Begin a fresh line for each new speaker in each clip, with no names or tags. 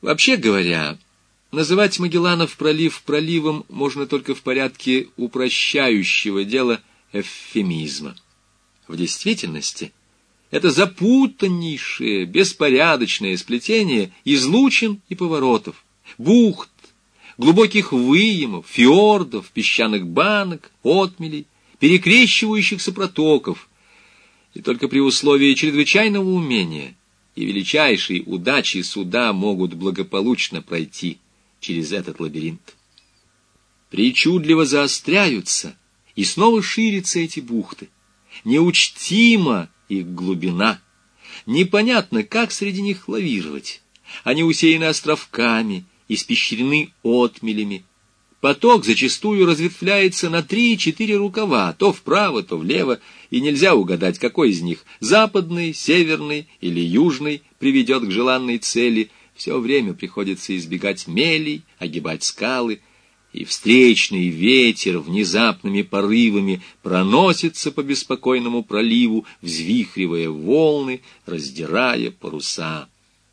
Вообще говоря, называть Магелланов пролив проливом можно только в порядке упрощающего дела эвфемизма. В действительности это запутаннейшее, беспорядочное сплетение излучин и поворотов, бухт, глубоких выемов, фьордов, песчаных банок, отмелей, перекрещивающихся протоков, и только при условии чрезвычайного умения и величайшей удачи суда могут благополучно пройти через этот лабиринт. Причудливо заостряются и снова ширятся эти бухты. Неучтима их глубина. Непонятно, как среди них лавировать. Они усеяны островками, испещрены отмелями. Поток зачастую разветвляется на 3-4 рукава, то вправо, то влево, и нельзя угадать, какой из них, западный, северный или южный, приведет к желанной цели. Все время приходится избегать мелей, огибать скалы, и встречный ветер внезапными порывами проносится по беспокойному проливу, взвихривая волны, раздирая паруса.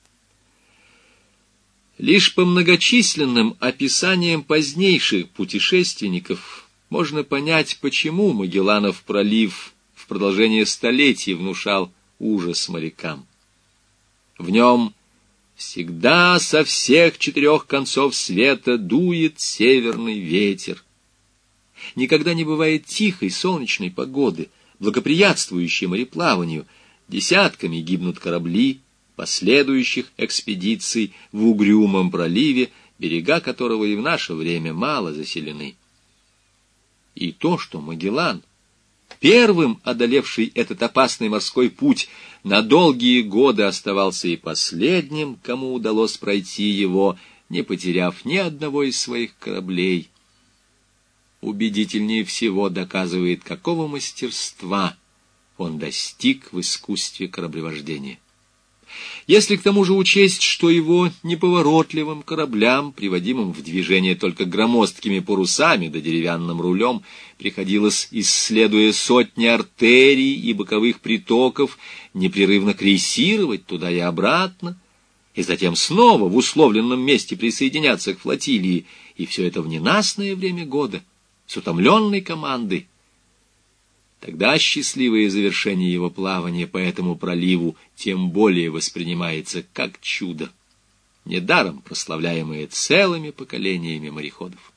Лишь по многочисленным описаниям позднейших путешественников можно понять, почему Магелланов пролив в продолжение столетий внушал ужас морякам. В нем всегда со всех 4 концов света дует северный ветер. Никогда не бывает тихой солнечной погоды, благоприятствующей мореплаванию. Десятками гибнут корабли последующих экспедиций в угрюмом проливе, берега которого и в наше время мало заселены. И то, что Магеллан, первым одолевший этот опасный морской путь, на долгие годы оставался и последним, кому удалось пройти его, не потеряв ни одного из своих кораблей, убедительнее всего доказывает, какого мастерства он достиг в искусстве кораблевождения. Если к тому же учесть, что его неповоротливым кораблям, приводимым в движение только громоздкими парусами да деревянным рулем, приходилось, исследуя сотни артерий и боковых притоков, непрерывно крейсировать туда и обратно, и затем снова в условленном месте присоединяться к флотилии, и все это в ненастное время года, с утомленной командой, тогда счастливое завершение его плавания по этому проливу тем более воспринимается как чудо, недаром прославляемое целыми поколениями мореходов.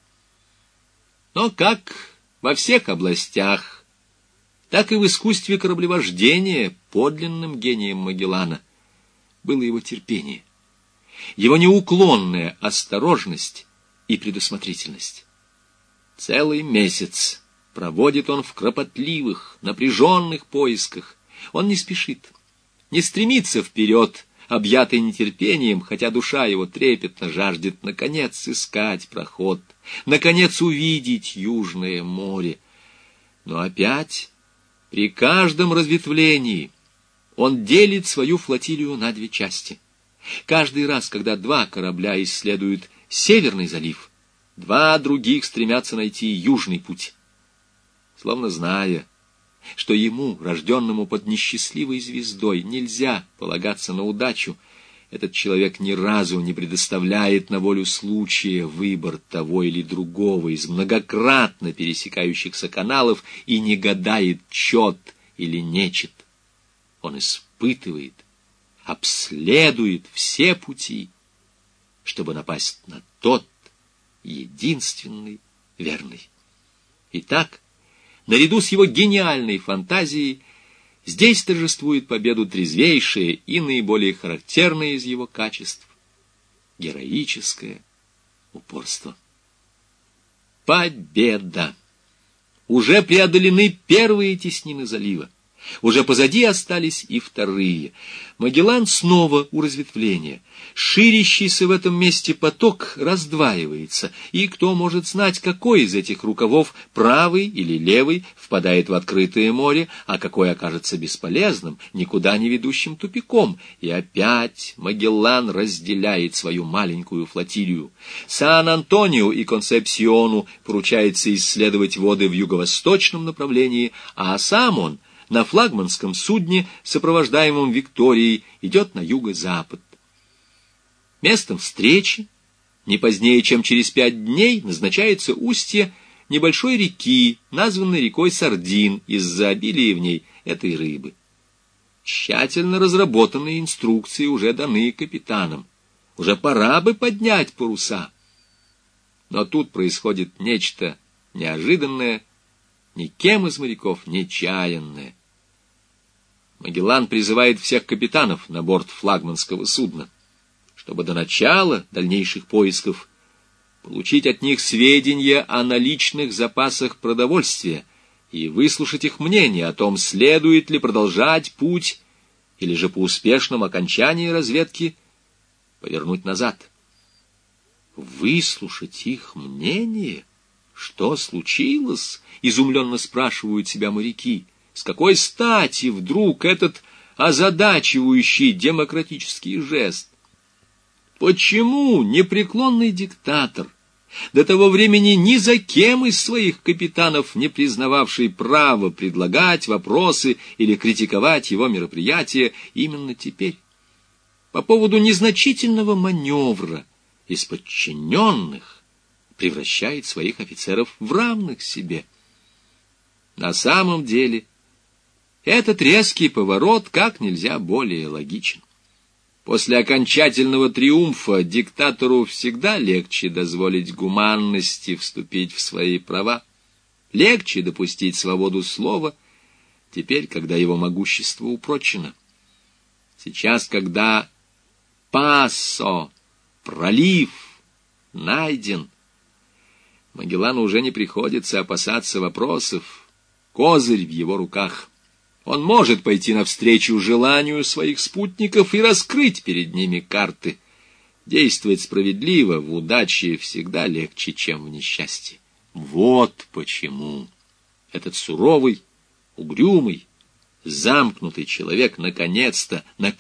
Но как во всех областях, так и в искусстве кораблевождения подлинным гением Магеллана было его терпение, его неуклонная осторожность и предусмотрительность. Целый месяц проводит он в кропотливых, напряженных поисках. Он не спешит, не стремится вперед, объятый нетерпением, хотя душа его трепетно жаждет наконец искать проход, наконец увидеть Южное море. Но опять, при каждом разветвлении, он делит свою флотилию на 2 части. Каждый раз, когда 2 корабля исследуют Северный залив, 2 других стремятся найти Южный путь. Словно зная, что ему, рожденному под несчастливой звездой, нельзя полагаться на удачу, этот человек ни разу не предоставляет на волю случая выбор того или другого из многократно пересекающихся каналов и не гадает, чет или нечет. Он испытывает, обследует все пути, чтобы напасть на тот единственный верный. Итак, наряду с его гениальной фантазией, здесь торжествует победу трезвейшее и наиболее характерное из его качеств — героическое упорство. Победа! Уже преодолены первые теснины залива. Уже позади остались и вторые. Магеллан снова у разветвления. Ширящийся в этом месте поток раздваивается, и кто может знать, какой из этих рукавов, правый или левый, впадает в открытое море, а какой окажется бесполезным, никуда не ведущим тупиком. И опять Магеллан разделяет свою маленькую флотилию. Сан-Антонио и Консепсиону поручается исследовать воды в юго-восточном направлении, а сам он на флагманском судне, сопровождаемом Викторией, идет на юго-запад. Местом встречи не позднее, чем через 5 дней, назначается устье небольшой реки, названной рекой Сардин из-за обилия в ней этой рыбы. Тщательно разработанные инструкции уже даны капитанам. Уже пора бы поднять паруса. Но тут происходит нечто неожиданное, никем из моряков не чаянное. Магеллан призывает всех капитанов на борт флагманского судна, чтобы до начала дальнейших поисков получить от них сведения о наличных запасах продовольствия и выслушать их мнение о том, следует ли продолжать путь или же по успешном окончании разведки повернуть назад. Выслушать их мнение? Что случилось? Изумленно спрашивают себя моряки. С какой стати вдруг этот озадачивающий демократический жест? Почему непреклонный диктатор, до того времени ни за кем из своих капитанов не признававший право предлагать вопросы или критиковать его мероприятия, именно теперь, по поводу незначительного маневра из подчиненных, превращает своих офицеров в равных себе? На самом деле, этот резкий поворот как нельзя более логичен. После окончательного триумфа диктатору всегда легче дозволить гуманности вступить в свои права, легче допустить свободу слова, теперь, когда его могущество упрочено. Сейчас, когда Пассо, пролив, найден, Магеллану уже не приходится опасаться вопросов, козырь в его руках. Он может пойти навстречу желанию своих спутников и раскрыть перед ними карты. Действовать справедливо в удаче всегда легче, чем в несчастье. Вот почему этот суровый, угрюмый, замкнутый человек наконец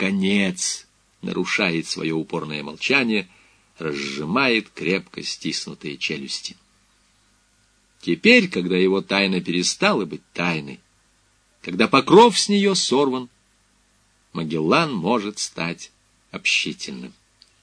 нарушает свое упорное молчание, разжимает крепко стиснутые челюсти. Теперь, когда его тайна перестала быть тайной, когда покров с нее сорван, Магеллан может стать общительным.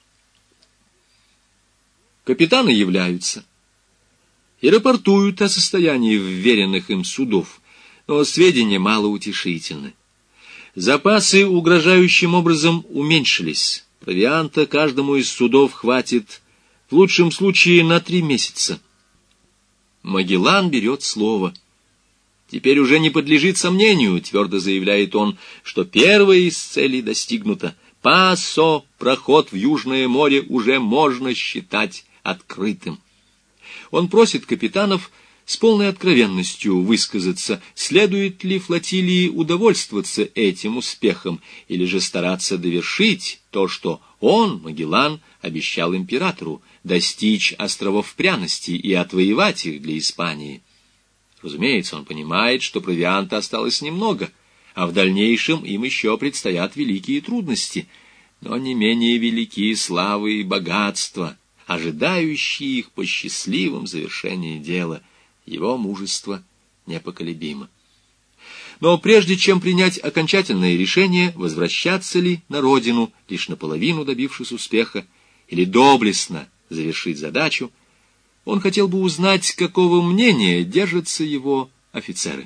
Капитаны являются и рапортуют о состоянии вверенных им судов, но сведения малоутешительны. Запасы угрожающим образом уменьшились. Провианта каждому из судов хватит в лучшем случае на 3 месяца. Магеллан берет слово. Теперь уже не подлежит сомнению, твердо заявляет он, что первая из целей достигнута. Пассо, проход в Южное море, уже можно считать открытым. Он просит капитанов с полной откровенностью высказаться, следует ли флотилии удовольствоваться этим успехом, или же стараться довершить то, что он, Магеллан, обещал императору, достичь островов пряности и отвоевать их для Испании. Разумеется, он понимает, что провианта осталось немного, а в дальнейшем им еще предстоят великие трудности, но не менее великие славы и богатства, ожидающие их по счастливом завершении дела. Его мужество непоколебимо. Но прежде чем принять окончательное решение, возвращаться ли на родину, лишь наполовину добившись успеха, или доблестно завершить задачу, он хотел бы узнать, какого мнения держатся его офицеры.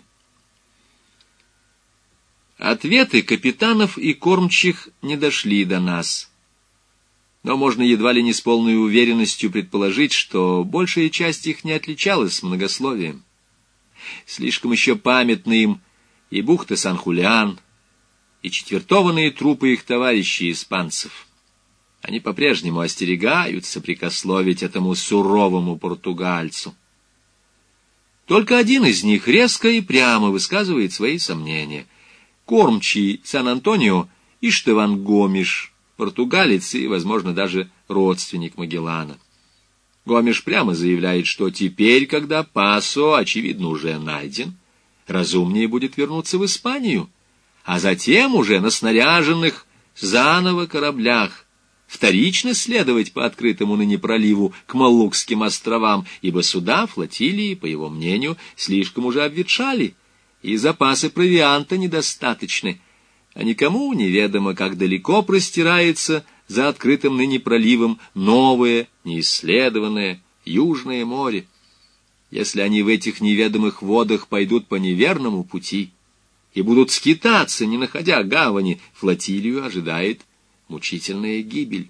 Ответы капитанов и кормчих не дошли до нас, но можно едва ли не с полной уверенностью предположить, что большая часть их не отличалась многословием. Слишком еще памятны им и бухта Сан-Хулиан, и четвертованные трупы их товарищей испанцев. Они по-прежнему остерегаются прикословить этому суровому португальцу. Только один из них резко и прямо высказывает свои сомнения. Кормчий Сан-Антонио Иштеван Гомиш, португалец и, возможно, даже родственник Магеллана. Гомиш прямо заявляет, что теперь, когда Пассо, очевидно, уже найден, разумнее будет вернуться в Испанию, а затем уже на снаряженных заново кораблях вторично следовать по открытому ныне проливу к Малукским островам, ибо суда флотилии, по его мнению, слишком уже обветшали, и запасы провианта недостаточны, а никому неведомо, как далеко простирается за открытым ныне проливом новое, неисследованное Южное море. Если они в этих неведомых водах пойдут по неверному пути и будут скитаться, не находя гавани, флотилию ожидает мучительная гибель.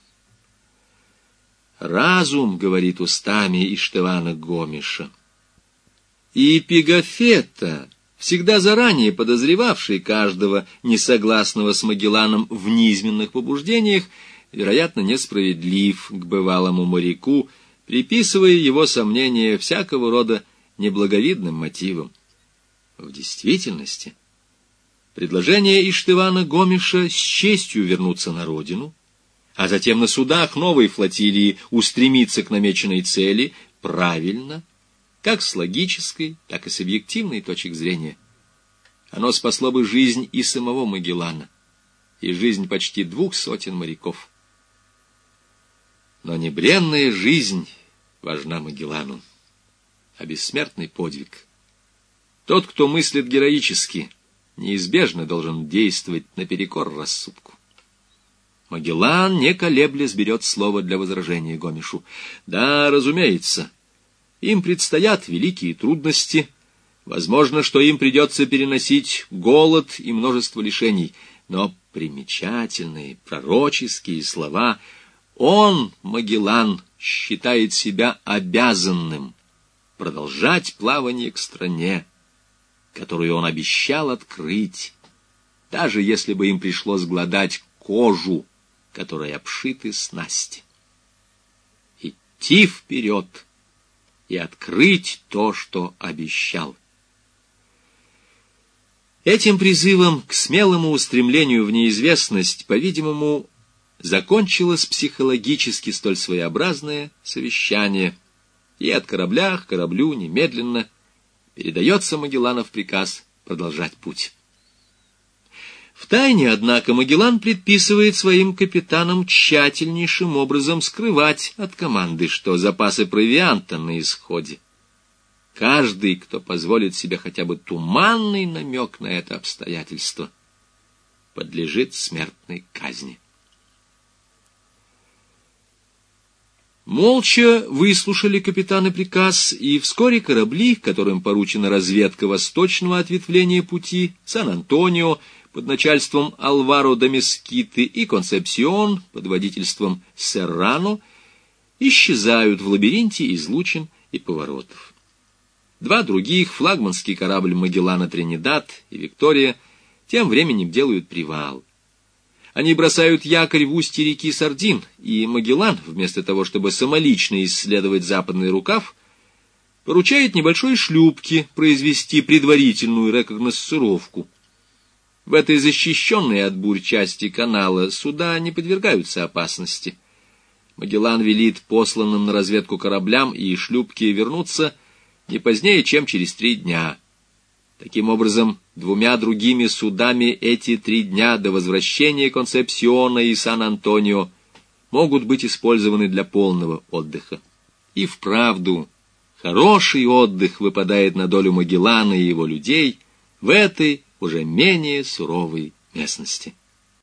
Разум говорит устами Иштвана Гомеша. И Пегафетто, всегда заранее подозревавший каждого несогласного с Магелланом в низменных побуждениях, вероятно, несправедлив к бывалому моряку, приписывая его сомнения всякого рода неблаговидным мотивам. В действительности, предложение Иштвана Гомеша с честью вернуться на родину, а затем на судах новой флотилии устремиться к намеченной цели, правильно, как с логической, так и с объективной точек зрения. Оно спасло бы жизнь и самого Магеллана, и жизнь почти 200 моряков. Но не бренная жизнь важна Магеллану, а бессмертный подвиг. Тот, кто мыслит героически, неизбежно должен действовать наперекор рассудку. Магеллан, не колеблясь, берет слово для возражения Гомешу. Да, разумеется, им предстоят великие трудности. Возможно, что им придется переносить голод и множество лишений. Но примечательные пророческие слова он, Магеллан, считает себя обязанным продолжать плавание к стране, которую он обещал открыть, даже если бы им пришлось глодать кожу, которой обшиты снасти. Идти вперед и открыть то, что обещал. Этим призывом к смелому устремлению в неизвестность, по-видимому, закончилось психологически столь своеобразное совещание, и от корабля к кораблю немедленно передается Магелланов приказ продолжать путь. Втайне, однако, Магеллан предписывает своим капитанам тщательнейшим образом скрывать от команды, что запасы провианта на исходе. Каждый, кто позволит себе хотя бы туманный намек на это обстоятельство, подлежит смертной казни. Молча выслушали капитаны приказ, и вскоре корабли, которым поручена разведка восточного ответвления пути, Сан-Антонио под начальством Алваро де Мескиты и Консепсион под водительством Серрано, исчезают в лабиринте излучин и поворотов. Два других, флагманский корабль Магеллана Тринидад и Виктория, тем временем делают привал. Они бросают якорь в устье реки Сардин, и Магеллан, вместо того, чтобы самолично исследовать западный рукав, поручает небольшой шлюпке произвести предварительную рекогносцировку. В этой защищенной от бурь части канала суда не подвергаются опасности. Магеллан велит посланным на разведку кораблям и шлюпке вернуться не позднее, чем через 3 дня. Таким образом, 2 другими судами эти 3 дня до возвращения Консепсиона и Сан-Антонио могут быть использованы для полного отдыха. И вправду, хороший отдых выпадает на долю Магеллана и его людей в этой уже менее суровой местности.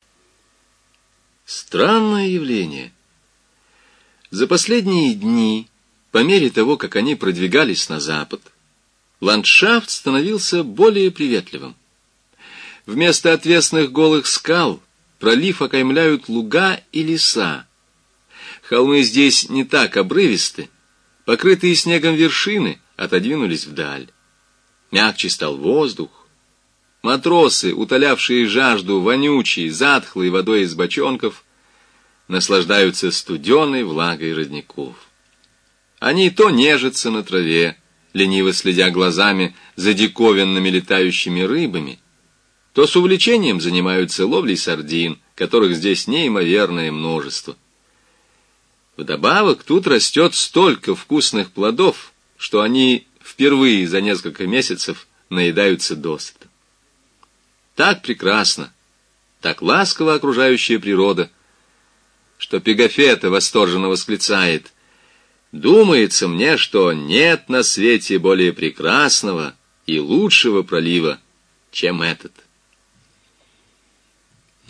Странное явление. За последние дни, по мере того, как они продвигались на запад, ландшафт становился более приветливым. Вместо отвесных голых скал пролив окаймляют луга и леса. Холмы здесь не так обрывисты, покрытые снегом вершины отодвинулись вдаль. Мягче стал воздух. Матросы, утолявшие жажду вонючей, затхлой водой из бочонков, наслаждаются студеной влагой родников. Они то нежатся на траве, лениво следя глазами за диковинными летающими рыбами, то с увлечением занимаются ловлей сардин, которых здесь неимоверное множество. Вдобавок тут растет столько вкусных плодов, что они впервые за несколько месяцев наедаются досыта. Так прекрасно, так ласково окружающая природа, что Пегафетто восторженно восклицает: «Думается мне, что нет на свете более прекрасного и лучшего пролива, чем этот».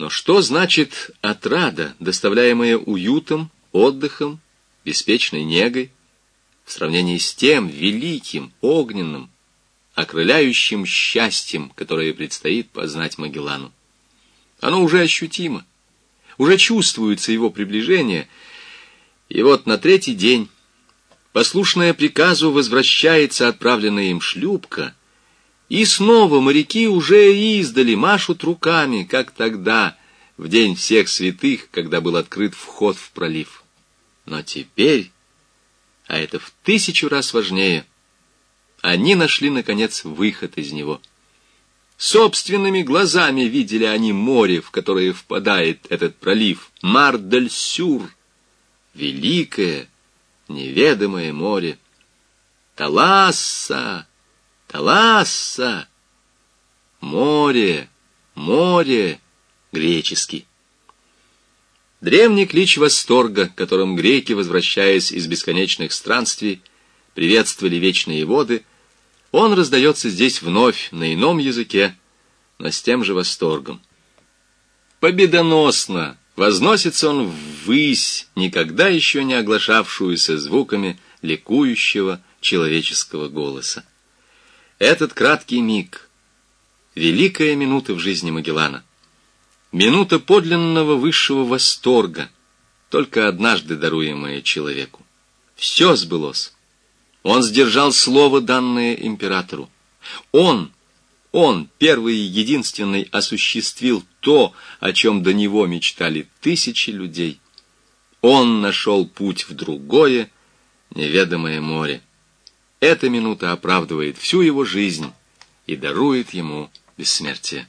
Но что значит отрада, доставляемая уютом, отдыхом, беспечной негой, в сравнении с тем великим, огненным, окрыляющим счастьем, которое предстоит познать Магеллану? Оно уже ощутимо, уже чувствуется его приближение, и вот на третий день, послушная приказу, возвращается отправленная им шлюпка, и снова моряки уже издали машут руками, как тогда, в день всех святых, когда был открыт вход в пролив. Но теперь, а это в 1000 раз важнее, они нашли, наконец, выход из него. Собственными глазами видели они море, в которое впадает этот пролив, Мар-дель-Сюр, великое, неведомое море. Таласса! Таласса! Море! Море! Греческий. Древний клич восторга, которым греки, возвращаясь из бесконечных странствий, приветствовали вечные воды, он раздается здесь вновь на ином языке, но с тем же восторгом. Победоносно возносится он ввысь, никогда еще не оглашавшуюся звуками ликующего человеческого голоса. Этот краткий миг — великая минута в жизни Магеллана. Минута подлинного высшего восторга, только однажды даруемая человеку. Все сбылось. Он сдержал слово, данное императору. Он, первый и единственный, осуществил то, о чем до него мечтали 1000 людей. Он нашел путь в другое, неведомое море. Эта минута оправдывает всю его жизнь и дарует ему бессмертие.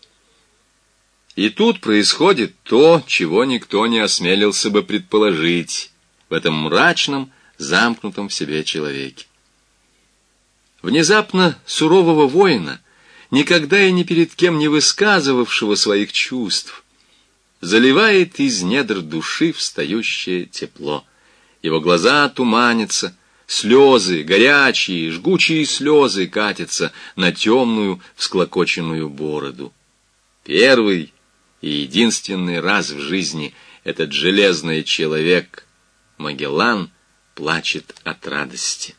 И тут происходит то, чего никто не осмелился бы предположить в этом мрачном, замкнутом в себе человеке. Внезапно сурового воина, никогда и ни перед кем не высказывавшего своих чувств, заливает из недр души встающее тепло. Его глаза туманятся, слезы, горячие, жгучие слезы катятся на темную, всклокоченную бороду. Первый и единственный раз в жизни этот железный человек, Магеллан, плачет от радости.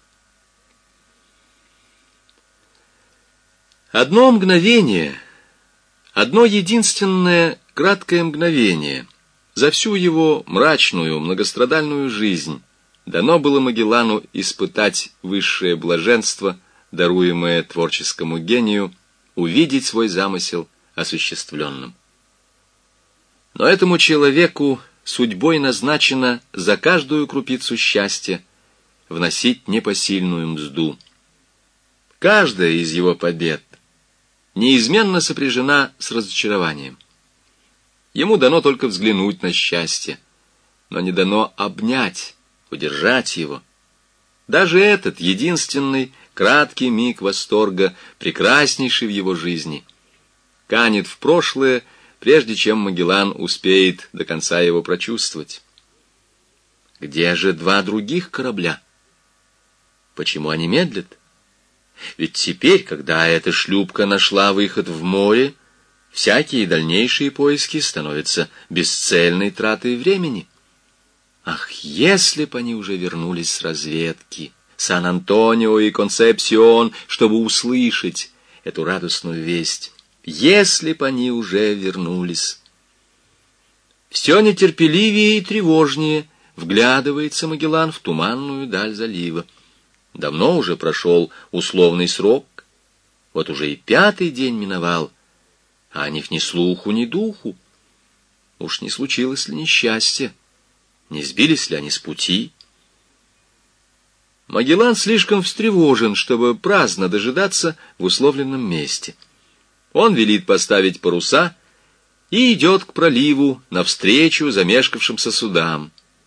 Одно мгновение, одно единственное краткое мгновение за всю его мрачную, многострадальную жизнь дано было Магеллану испытать высшее блаженство, даруемое творческому гению, увидеть свой замысел осуществленным. Но этому человеку судьбой назначено за каждую крупицу счастья вносить непосильную мзду. Каждая из его побед неизменно сопряжена с разочарованием. Ему дано только взглянуть на счастье, но не дано обнять, удержать его. Даже этот единственный краткий миг восторга, прекраснейший в его жизни, канет в прошлое, прежде чем Магеллан успеет до конца его прочувствовать. Где же 2 других корабля? Почему они медлят? Ведь теперь, когда эта шлюпка нашла выход в море, всякие дальнейшие поиски становятся бесцельной тратой времени. Ах, если б они уже вернулись с разведки, Сан-Антонио и Консепсион, чтобы услышать эту радостную весть. Если б они уже вернулись. Все нетерпеливее и тревожнее вглядывается Магеллан в туманную даль залива. Давно уже прошел условный срок, вот уже и 5-й день миновал, а о них ни слуху, ни духу. Уж не случилось ли несчастье? Не сбились ли они с пути? Магеллан слишком встревожен, чтобы праздно дожидаться в условленном месте. Он велит поставить паруса и идет к проливу навстречу замешкавшимся судам.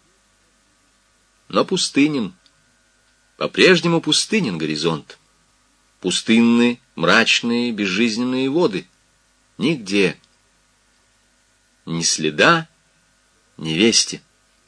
Но пустынен, по-прежнему пустынен горизонт. Пустынные, мрачные, безжизненные воды. Нигде. Ни следа, ни вести.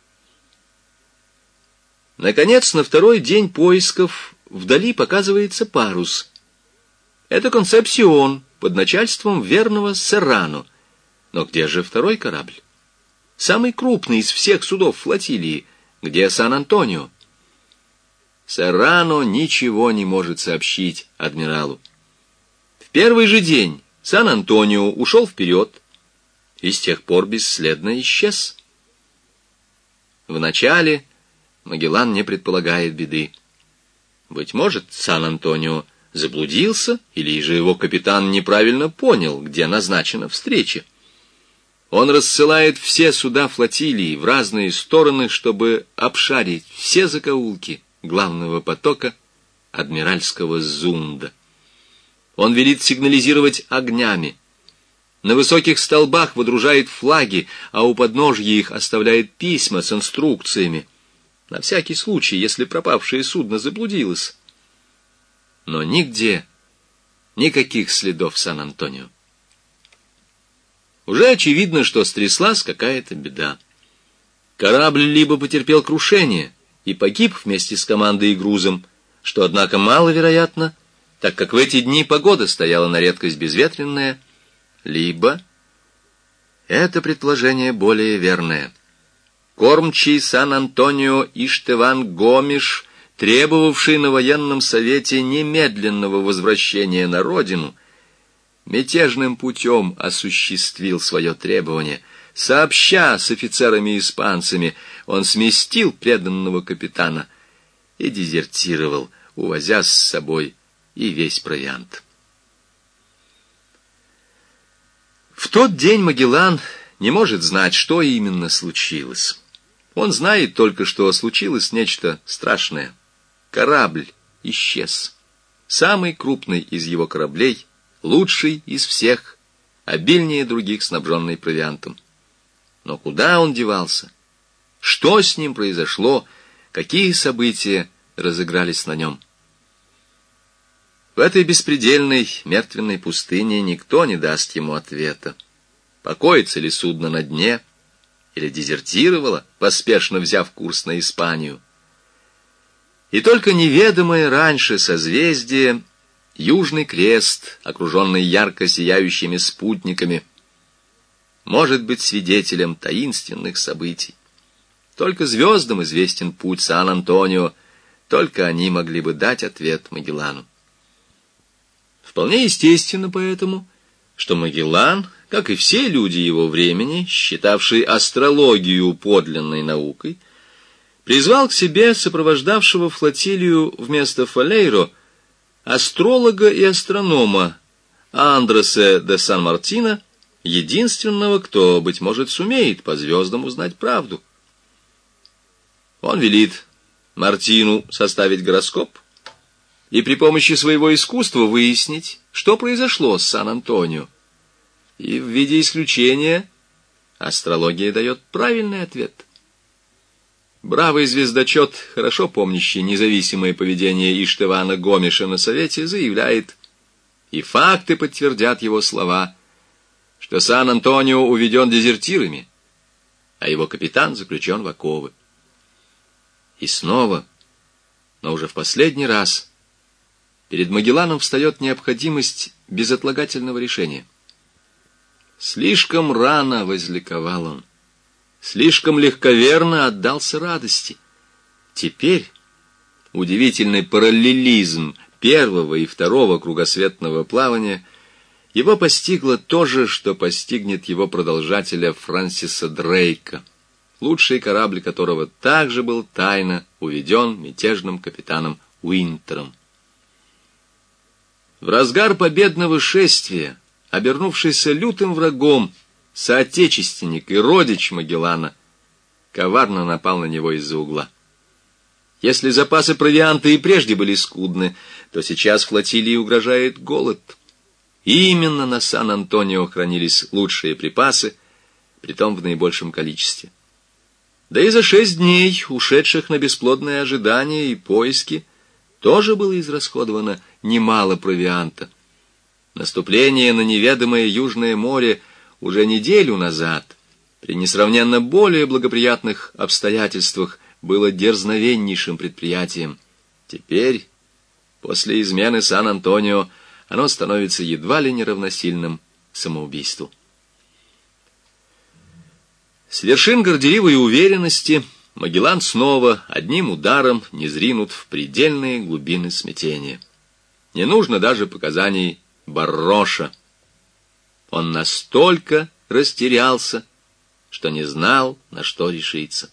Наконец, на 2-й день поисков вдали показывается парус. Это Консепсион под начальством верного Серрано. Но где же второй корабль? Самый крупный из всех судов флотилии. Где Сан-Антонио? Серрано ничего не может сообщить адмиралу. В первый же день Сан-Антонио ушел вперед и с тех пор бесследно исчез. Вначале Магеллан не предполагает беды. Быть может, Сан-Антонио заблудился, или же его капитан неправильно понял, где назначена встреча. Он рассылает все суда флотилии в разные стороны, чтобы обшарить все закоулки главного потока адмиральского Зунда. Он велит сигнализировать огнями. На высоких столбах водружает флаги, а у подножья их оставляет письма с инструкциями, на всякий случай, если пропавшее судно заблудилось. Но нигде никаких следов Сан-Антонио. Уже очевидно, что стряслась какая-то беда. Корабль либо потерпел крушение и погиб вместе с командой и грузом, что, однако, маловероятно, так как в эти дни погода стояла на редкость безветренная, либо это предположение более верное. Кормчий Сан-Антонио Иштеван Гомиш, требовавший на военном совете немедленного возвращения на родину, мятежным путем осуществил свое требование. Сообща с офицерами-испанцами, он сместил преданного капитана и дезертировал, увозя с собой и весь провиант. В тот день Магеллан не может знать, что именно случилось. Он знает только, что случилось нечто страшное. Корабль исчез. Самый крупный из его кораблей, лучший из всех, обильнее других снабженный провиантом. Но куда он девался? Что с ним произошло? Какие события разыгрались на нем? В этой беспредельной мертвенной пустыне никто не даст ему ответа. Покоится ли судно на дне, или дезертировало, поспешно взяв курс на Испанию? И только неведомое раньше созвездие, Южный Крест, окруженный ярко сияющими спутниками, может быть свидетелем таинственных событий. Только звездам известен путь Сан-Антонио, только они могли бы дать ответ Магеллану. Вполне естественно поэтому, что Магеллан, как и все люди его времени, считавшие астрологию подлинной наукой, призвал к себе сопровождавшего флотилию вместо Фалейро астролога и астронома Андреса де Сан-Мартино, единственного, кто, быть может, сумеет по звездам узнать правду. Он велит Мартину составить гороскоп и при помощи своего искусства выяснить, что произошло с Сан-Антонио. И в виде исключения астрология дает правильный ответ. Бравый звездочет, хорошо помнящий независимое поведение Иштевана Гомиша на совете, заявляет, и факты подтвердят его слова, что Сан-Антонио уведен дезертирами, а его капитан заключен в оковы. И снова, но уже в последний раз, перед Магелланом встает необходимость безотлагательного решения. Слишком рано возликовал он, слишком легковерно отдался радости. Теперь удивительный параллелизм первого и второго кругосветного плавания его постигло то же, что постигнет его продолжателя Франсиса Дрейка, лучший корабль которого также был тайно уведен мятежным капитаном Уинтером. В разгар победного шествия, обернувшийся лютым врагом, соотечественник и родич Магеллана коварно напал на него из-за угла. Если запасы провианта и прежде были скудны, то сейчас флотилии угрожает голод. И именно на Сан-Антонио хранились лучшие припасы, притом в наибольшем количестве. Да и за 6 дней, ушедших на бесплодное ожидание и поиски, тоже было израсходовано немало провианта. Наступление на неведомое Южное море уже неделю назад, при несравненно более благоприятных обстоятельствах, было дерзновеннейшим предприятием. Теперь, после измены Сан-Антонио, оно становится едва ли не равносильным самоубийству. С вершин горделивой уверенности Магеллан снова одним ударом низринут в предельные глубины смятения. Не нужно даже показаний Барроша. Он настолько растерялся, что не знал, на что решиться.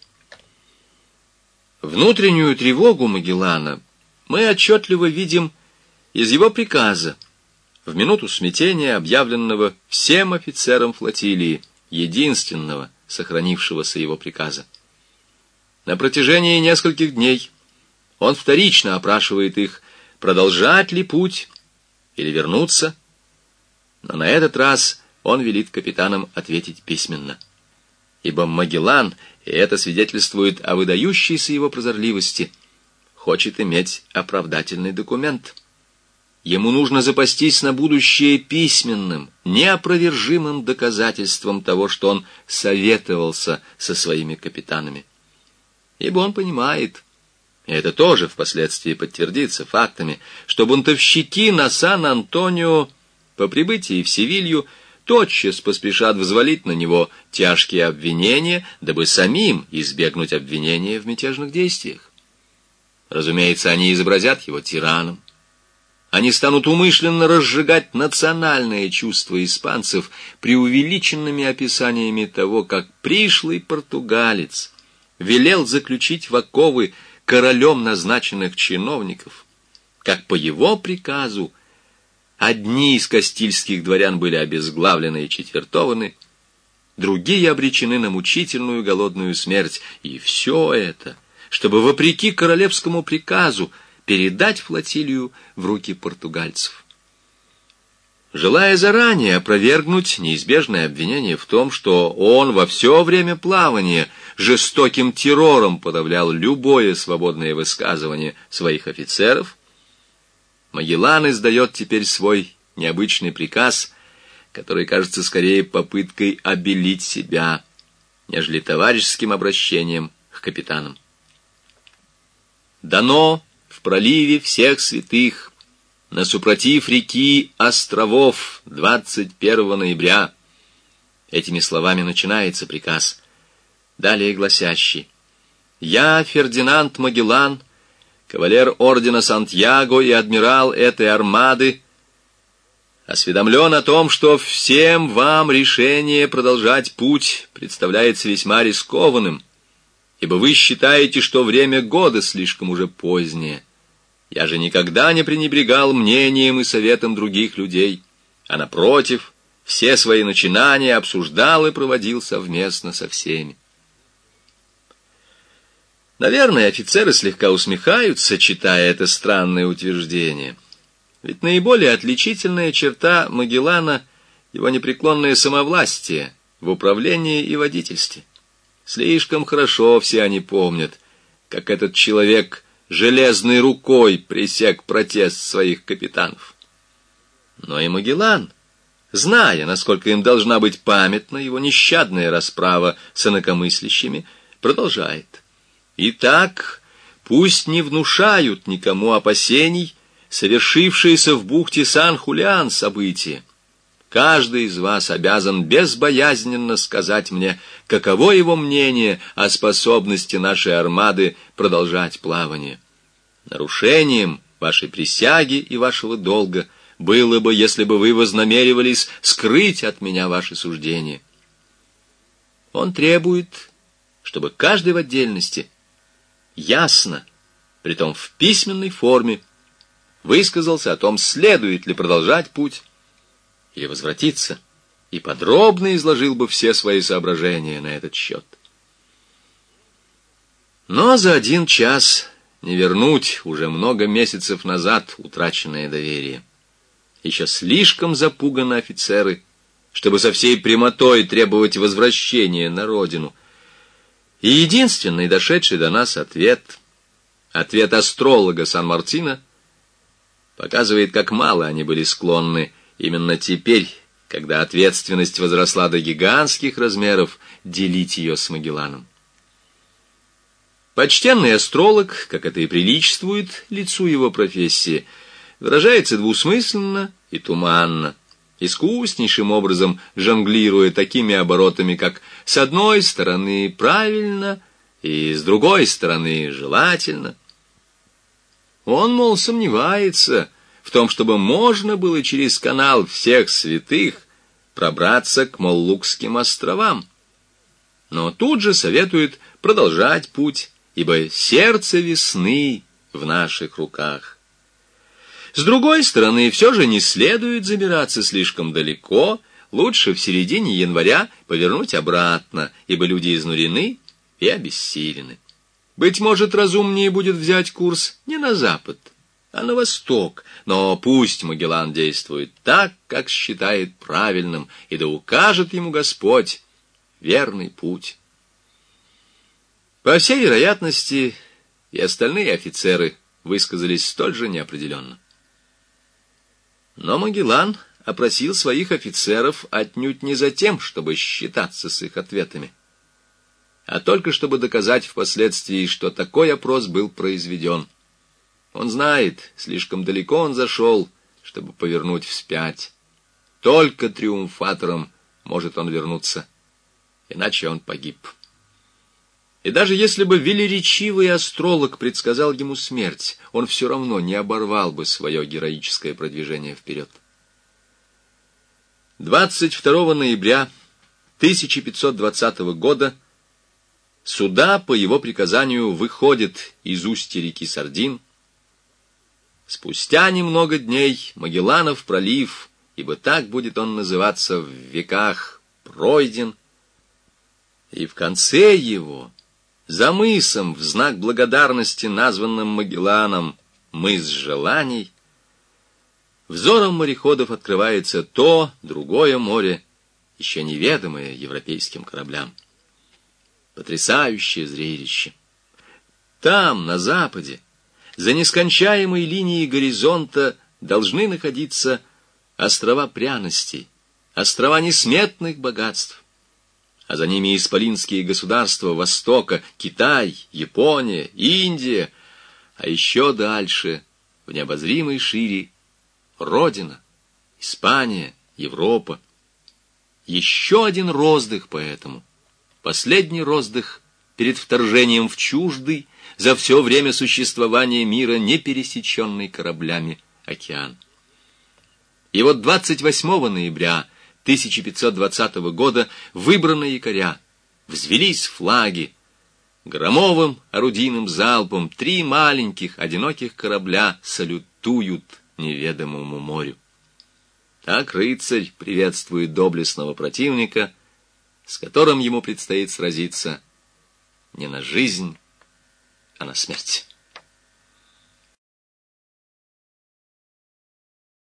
Внутреннюю тревогу Магеллана мы отчетливо видим из его приказа, в минуту смятения, объявленного всем офицерам флотилии, единственного сохранившегося его приказа. На протяжении нескольких дней он вторично опрашивает их, продолжать ли путь или вернуться, но на этот раз он велит капитанам ответить письменно. Ибо Магеллан, и это свидетельствует о выдающейся его прозорливости, хочет иметь оправдательный документ. Ему нужно запастись на будущее письменным, неопровержимым доказательством того, что он советовался со своими капитанами. Ибо он понимает, и это тоже впоследствии подтвердится фактами, что бунтовщики на Сан-Антонио по прибытии в Севилью тотчас поспешат взвалить на него тяжкие обвинения, дабы самим избегнуть обвинения в мятежных действиях. Разумеется, они изобразят его тираном. Они станут умышленно разжигать национальные чувства испанцев преувеличенными описаниями того, как пришлый португалец велел заключить в оковы королем назначенных чиновников, как по его приказу одни из кастильских дворян были обезглавлены и четвертованы, другие обречены на мучительную голодную смерть, и все это, чтобы, вопреки королевскому приказу, передать флотилию в руки португальцев. Желая заранее опровергнуть неизбежное обвинение в том, что он во все время плавания жестоким террором подавлял любое свободное высказывание своих офицеров, Магеллан издает теперь свой необычный приказ, который кажется скорее попыткой обелить себя, нежели товарищеским обращением к капитанам. Дано в проливе всех святых, на супротив реки Островов, 21 ноября. Этими словами начинается приказ, далее гласящий: «Я, Фердинанд Магеллан, кавалер ордена Сантьяго и адмирал этой армады, осведомлен о том, что всем вам решение продолжать путь представляется весьма рискованным, ибо вы считаете, что время года слишком уже позднее. Я же никогда не пренебрегал мнением и советом других людей, а напротив, все свои начинания обсуждал и проводил совместно со всеми». Наверное, офицеры слегка усмехаются, читая это странное утверждение. Ведь наиболее отличительная черта Магеллана — его непреклонное самовластие в управлении и водительстве. Слишком хорошо все они помнят, как этот человек железной рукой пресек протест своих капитанов. Но и Магеллан, зная, насколько им должна быть памятна его нещадная расправа с инакомыслящими, продолжает: «Итак, пусть не внушают никому опасений совершившиеся в бухте Сан-Хулиан события. Каждый из вас обязан безбоязненно сказать мне, каково его мнение о способности нашей армады продолжать плавание. Нарушением вашей присяги и вашего долга было бы, если бы вы вознамеривались скрыть от меня ваши суждения». Он требует, чтобы каждый в отдельности ясно, притом в письменной форме, высказался о том, следует ли продолжать путь или возвратиться, и подробно изложил бы все свои соображения на этот счет. Но за один час не вернуть уже много месяцев назад утраченное доверие. Еще слишком запуганы офицеры, чтобы со всей прямотой требовать возвращения на родину. И единственный дошедший до нас ответ астролога Сан-Мартино, показывает, как мало они были склонны именно теперь, когда ответственность возросла до гигантских размеров, делить ее с Магелланом. Почтенный астролог, как это и приличествует лицу его профессии, выражается двусмысленно и туманно. искуснейшим образом жонглируя такими оборотами, как с одной стороны правильно и с другой стороны желательно. Он, мол, сомневается в том, чтобы можно было через канал всех святых пробраться к Моллукским островам. Но тут же советует продолжать путь, ибо сердце весны в наших руках. С другой стороны, все же не следует забираться слишком далеко, лучше в середине января повернуть обратно, ибо люди изнурены и обессилены. Быть может, разумнее будет взять курс не на запад, а на восток, но пусть Магеллан действует так, как считает правильным, и да укажет ему Господь верный путь. По всей вероятности, и остальные офицеры высказались столь же неопределенно. Но Магеллан опросил своих офицеров отнюдь не за тем, чтобы считаться с их ответами, а только чтобы доказать впоследствии, что такой опрос был произведен. Он знает, слишком далеко он зашел, чтобы повернуть вспять. Только триумфатором может он вернуться, иначе он погиб. И даже если бы велеречивый астролог предсказал ему смерть, он все равно не оборвал бы свое героическое продвижение вперед. 22 ноября 1520 года суда по его приказанию выходят из устья реки Сардин. Спустя немного дней Магелланов пролив, ибо так будет он называться в веках, пройден, и в конце его, за мысом, в знак благодарности, названным Магелланом «Мыс желаний», взором мореходов открывается то, другое море, еще неведомое европейским кораблям. Потрясающее зрелище! Там, на западе, за нескончаемой линией горизонта должны находиться острова пряностей, острова несметных богатств, а за ними исполинские государства Востока, Китай, Япония, Индия, а еще дальше, в необозримой шире, Родина, Испания, Европа. Еще один роздых поэтому, последний роздых перед вторжением в чуждый, за все время существования мира не пересеченный кораблями океан. И вот 28 ноября 1520 года выбраны якоря, взвелись флаги. Громовым орудийным залпом 3 маленьких одиноких корабля салютуют неведомому морю. Так рыцарь приветствует доблестного противника, с которым ему предстоит сразиться не на жизнь, а на смерть.